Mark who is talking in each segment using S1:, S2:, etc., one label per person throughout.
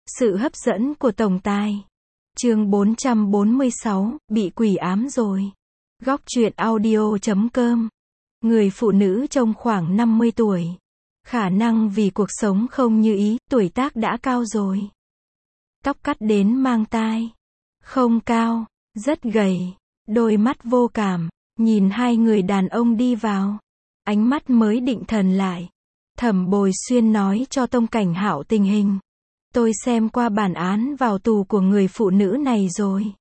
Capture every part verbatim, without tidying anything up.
S1: Sự hấp dẫn của tổng tài. Chương bốn trăm bốn mươi sáu, bị quỷ ám rồi. Góc truyện audio chấm com. Người phụ nữ trông khoảng năm mươi tuổi. Khả năng vì cuộc sống không như ý, tuổi tác đã cao rồi. Tóc cắt đến mang tai. Không cao, rất gầy. Đôi mắt vô cảm, nhìn hai người đàn ông đi vào. Ánh mắt mới định thần lại. Thẩm Bồi Xuyên nói cho Tông Cảnh Hạo tình hình. Tôi xem qua bản án vào tù của người phụ nữ này rồi.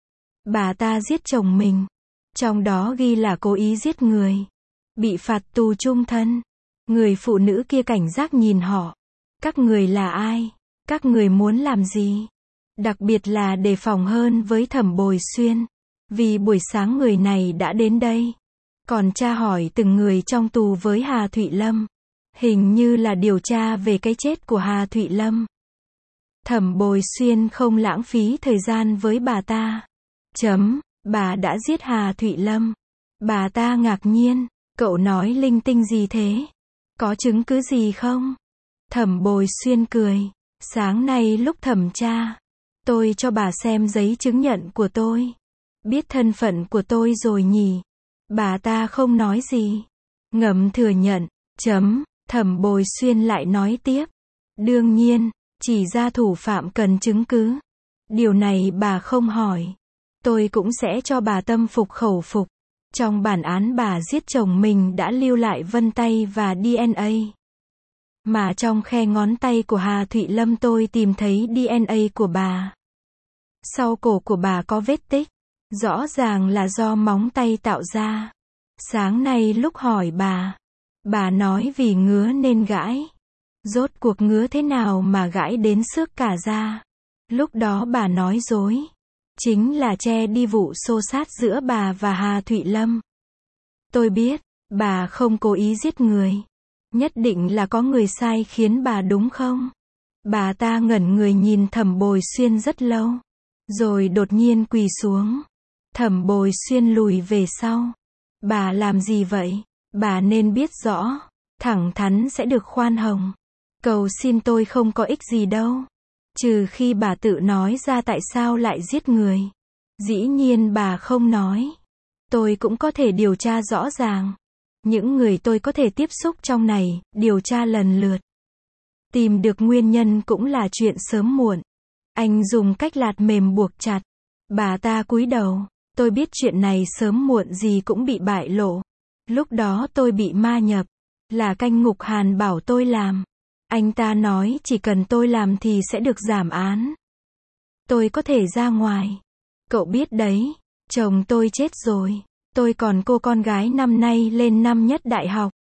S1: Bà ta giết chồng mình. Trong đó ghi là cố ý giết người. Bị phạt tù chung thân. Người phụ nữ kia cảnh giác nhìn họ. Các người là ai? Các người muốn làm gì? Đặc biệt là đề phòng hơn với Thẩm Bồi Xuyên. Vì buổi sáng người này đã đến đây. Còn tra hỏi từng người trong tù với Hà Thụy Lâm. Hình như là điều tra về cái chết của Hà Thụy Lâm. Thẩm Bồi Xuyên không lãng phí thời gian với bà ta. Chấm, bà đã giết Hà Thụy Lâm. Bà ta ngạc nhiên, cậu nói linh tinh gì thế? Có chứng cứ gì không? Thẩm Bồi Xuyên cười, sáng nay lúc thẩm tra, tôi cho bà xem giấy chứng nhận của tôi. Biết thân phận của tôi rồi nhỉ? Bà ta không nói gì. Ngầm thừa nhận, chấm, Thẩm Bồi Xuyên lại nói tiếp. Đương nhiên, chỉ ra thủ phạm cần chứng cứ. Điều này bà không hỏi. Tôi cũng sẽ cho bà tâm phục khẩu phục. Trong bản án bà giết chồng mình đã lưu lại vân tay và đê en a. Mà trong khe ngón tay của Hà Thụy Lâm tôi tìm thấy đê en a của bà. Sau cổ của bà có vết tích. Rõ ràng là do móng tay tạo ra. Sáng nay lúc hỏi bà, bà nói vì ngứa nên gãi. Rốt cuộc ngứa thế nào mà gãi đến xước cả da? Lúc đó bà nói dối. Chính là che đi vụ xô xát giữa bà và Hà Thụy Lâm. Tôi biết, bà không cố ý giết người. Nhất định là có người sai khiến bà đúng không? Bà ta ngẩn người nhìn Thẩm Bồi Xuyên rất lâu. Rồi đột nhiên quỳ xuống. Thẩm Bồi Xuyên lùi về sau. Bà làm gì vậy? Bà nên biết rõ. Thẳng thắn sẽ được khoan hồng. Cầu xin tôi không có ích gì đâu. Trừ khi bà tự nói ra tại sao lại giết người. Dĩ nhiên bà không nói. Tôi cũng có thể điều tra rõ ràng. Những người tôi có thể tiếp xúc trong này, điều tra lần lượt. Tìm được nguyên nhân cũng là chuyện sớm muộn. Anh dùng cách lạt mềm buộc chặt. Bà ta cúi đầu. Tôi biết chuyện này sớm muộn gì cũng bị bại lộ. Lúc đó tôi bị ma nhập. Là Canh Ngục Hàn bảo tôi làm. Anh ta nói chỉ cần tôi làm thì sẽ được giảm án. Tôi có thể ra ngoài. Cậu biết đấy, chồng tôi chết rồi. Tôi còn cô con gái năm nay lên năm nhất đại học.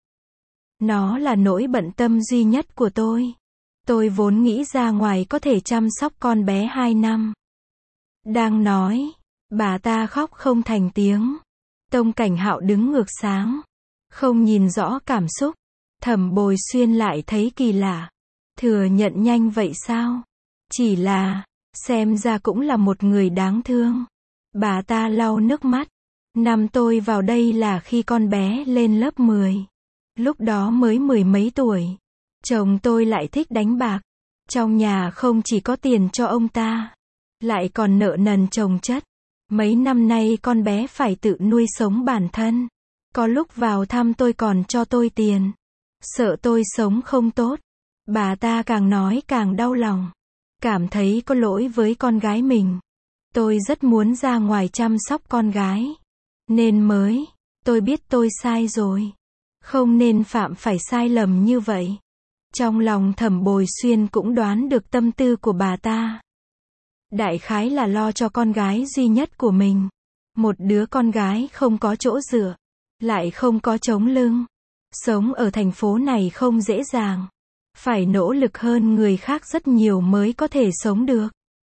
S1: Nó là nỗi bận tâm duy nhất của tôi. Tôi vốn nghĩ ra ngoài có thể chăm sóc con bé hai năm. Đang nói, bà ta khóc không thành tiếng. Tông Cảnh Hạo đứng ngược sáng. Không nhìn rõ cảm xúc. Thẩm Bồi Xuyên lại thấy kỳ lạ. Thừa nhận nhanh vậy sao? Chỉ là, xem ra cũng là một người đáng thương. Bà ta lau nước mắt. Năm tôi vào đây là khi con bé lên lớp mười. Lúc đó mới mười mấy tuổi. Chồng tôi lại thích đánh bạc. Trong nhà không chỉ có tiền cho ông ta, lại còn nợ nần chồng chất. Mấy năm nay con bé phải tự nuôi sống bản thân. Có lúc vào thăm tôi còn cho tôi tiền. Sợ tôi sống không tốt. Bà ta càng nói càng đau lòng. Cảm thấy có lỗi với con gái mình. Tôi rất muốn ra ngoài chăm sóc con gái. Nên mới, tôi biết tôi sai rồi. Không nên phạm phải sai lầm như vậy. Trong lòng Thẩm Bồi Xuyên cũng đoán được tâm tư của bà ta. Đại khái là lo cho con gái duy nhất của mình. Một đứa con gái không có chỗ dựa. Lại không có chống lưng. Sống ở thành phố này không dễ dàng. Phải nỗ lực hơn người khác rất nhiều mới có thể sống được.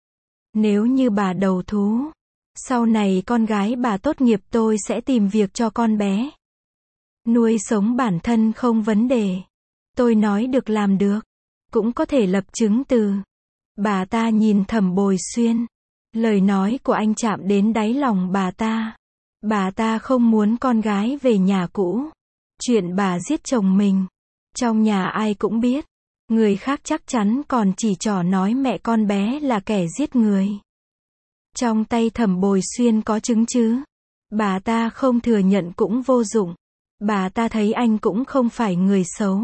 S1: Nếu như bà đầu thú, sau này con gái bà tốt nghiệp tôi sẽ tìm việc cho con bé. Nuôi sống bản thân không vấn đề. Tôi nói được làm được. Cũng có thể lập chứng từ. Bà ta nhìn Thẩm Bồi Xuyên. Lời nói của anh chạm đến đáy lòng bà ta. Bà ta không muốn con gái về nhà cũ. Chuyện bà giết chồng mình. Trong nhà ai cũng biết. Người khác chắc chắn còn chỉ trỏ nói mẹ con bé là kẻ giết người. Trong tay Thẩm Bồi Xuyên có chứng chứ. Bà ta không thừa nhận cũng vô dụng. Bà ta thấy anh cũng không phải người xấu.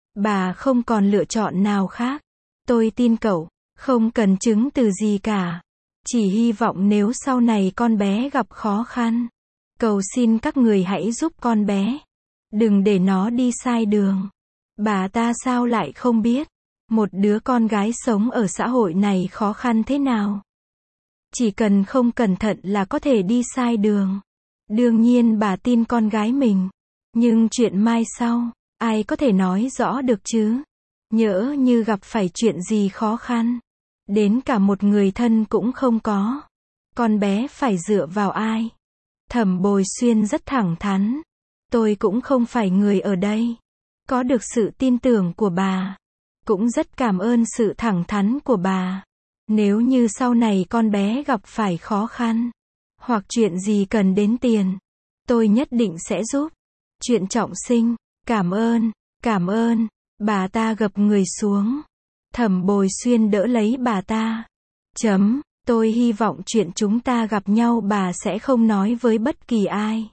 S1: Bà không còn lựa chọn nào khác. Tôi tin cậu, không cần chứng từ gì cả. Chỉ hy vọng nếu sau này con bé gặp khó khăn, cầu xin các người hãy giúp con bé. Đừng để nó đi sai đường. Bà ta sao lại không biết, một đứa con gái sống ở xã hội này khó khăn thế nào. Chỉ cần không cẩn thận là có thể đi sai đường. Đương nhiên bà tin con gái mình. Nhưng chuyện mai sau, ai có thể nói rõ được chứ? Nhỡ như gặp phải chuyện gì khó khăn, đến cả một người thân cũng không có, con bé phải dựa vào ai? Thẩm Bồi Xuyên rất thẳng thắn. Tôi cũng không phải người ở đây. Có được sự tin tưởng của bà. Cũng rất cảm ơn sự thẳng thắn của bà. Nếu như sau này con bé gặp phải khó khăn, hoặc chuyện gì cần đến tiền, tôi nhất định sẽ giúp. Chuyện trọng sinh, cảm ơn, cảm ơn. Bà ta gập người xuống. Thẩm Bồi Xuyên đỡ lấy bà ta. Chấm, tôi hy vọng chuyện chúng ta gặp nhau bà sẽ không nói với bất kỳ ai.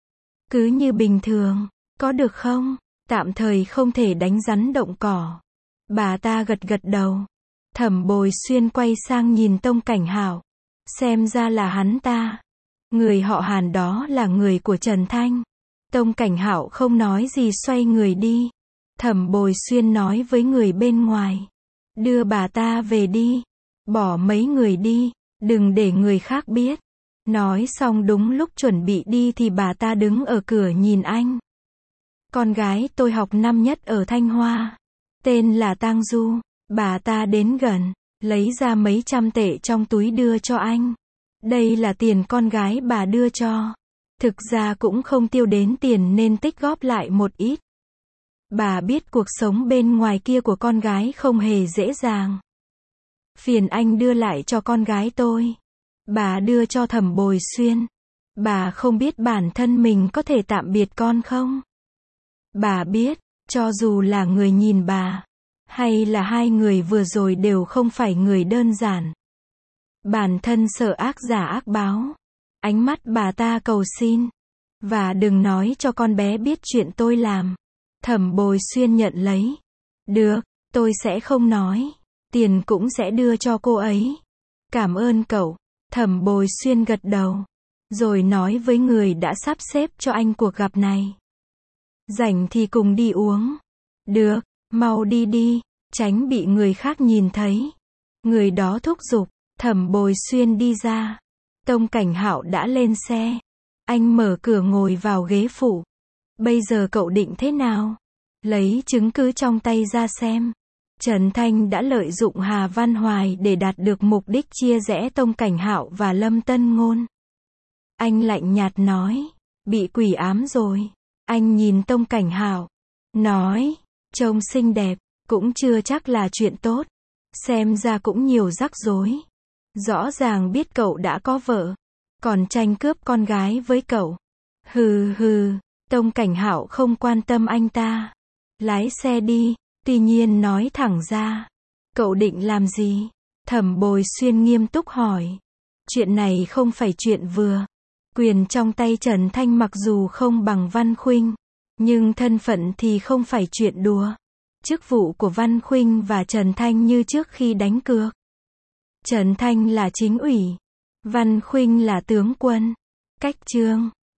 S1: Cứ như bình thường, có được không? Tạm thời không thể đánh rắn động cỏ. Bà ta gật gật đầu. Thẩm Bồi Xuyên quay sang nhìn Tông Cảnh Hạo. Xem ra là hắn ta. Người họ Hàn đó là người của Trần Thanh. Tông Cảnh Hạo không nói gì xoay người đi. Thẩm Bồi Xuyên nói với người bên ngoài. Đưa bà ta về đi. Bỏ mấy người đi. Đừng để người khác biết. Nói xong đúng lúc chuẩn bị đi thì bà ta đứng ở cửa nhìn anh. Con gái tôi học năm nhất ở Thanh Hoa. Tên là Tang Du. Bà ta đến gần, lấy ra mấy trăm tệ trong túi đưa cho anh. Đây là tiền con gái bà đưa cho. Thực ra cũng không tiêu đến tiền nên tích góp lại một ít. Bà biết cuộc sống bên ngoài kia của con gái không hề dễ dàng. Phiền anh đưa lại cho con gái tôi. Bà đưa cho Thẩm Bồi Xuyên. Bà không biết bản thân mình có thể tạm biệt con không? Bà biết, cho dù là người nhìn bà, hay là hai người vừa rồi đều không phải người đơn giản. Bản thân sợ ác giả ác báo. Ánh mắt bà ta cầu xin. Và đừng nói cho con bé biết chuyện tôi làm. Thẩm Bồi Xuyên nhận lấy. Được, tôi sẽ không nói. Tiền cũng sẽ đưa cho cô ấy. Cảm ơn cậu. Thẩm Bồi Xuyên gật đầu. Rồi nói với người đã sắp xếp cho anh cuộc gặp này. Rảnh thì cùng đi uống. Được, mau đi đi, tránh bị người khác nhìn thấy. Người đó thúc giục. Thẩm Bồi Xuyên đi ra. Tông Cảnh Hạo đã lên xe. Anh mở cửa ngồi vào ghế phụ. Bây giờ cậu định thế nào? Lấy chứng cứ trong tay ra xem. Trần Thanh đã lợi dụng Hà Văn Hoài để đạt được mục đích chia rẽ Tông Cảnh Hạo và Lâm Tân Ngôn. Anh lạnh nhạt nói. Bị quỷ ám rồi. Anh nhìn Tông Cảnh Hạo. Nói. Trông xinh đẹp. Cũng chưa chắc là chuyện tốt. Xem ra cũng nhiều rắc rối. Rõ ràng biết cậu đã có vợ. Còn tranh cướp con gái với cậu. Hừ hừ. Tông Cảnh Hạo không quan tâm anh ta. Lái xe đi. Tuy nhiên nói thẳng ra. Cậu định làm gì? Thẩm Bồi Xuyên nghiêm túc hỏi. Chuyện này không phải chuyện vừa. Quyền trong tay Trần Thanh mặc dù không bằng Văn Khuynh. Nhưng thân phận thì không phải chuyện đùa. Chức vụ của Văn Khuynh và Trần Thanh như trước khi đánh cược. Trần Thanh là chính ủy. Văn Khuynh là tướng quân. Cách trương.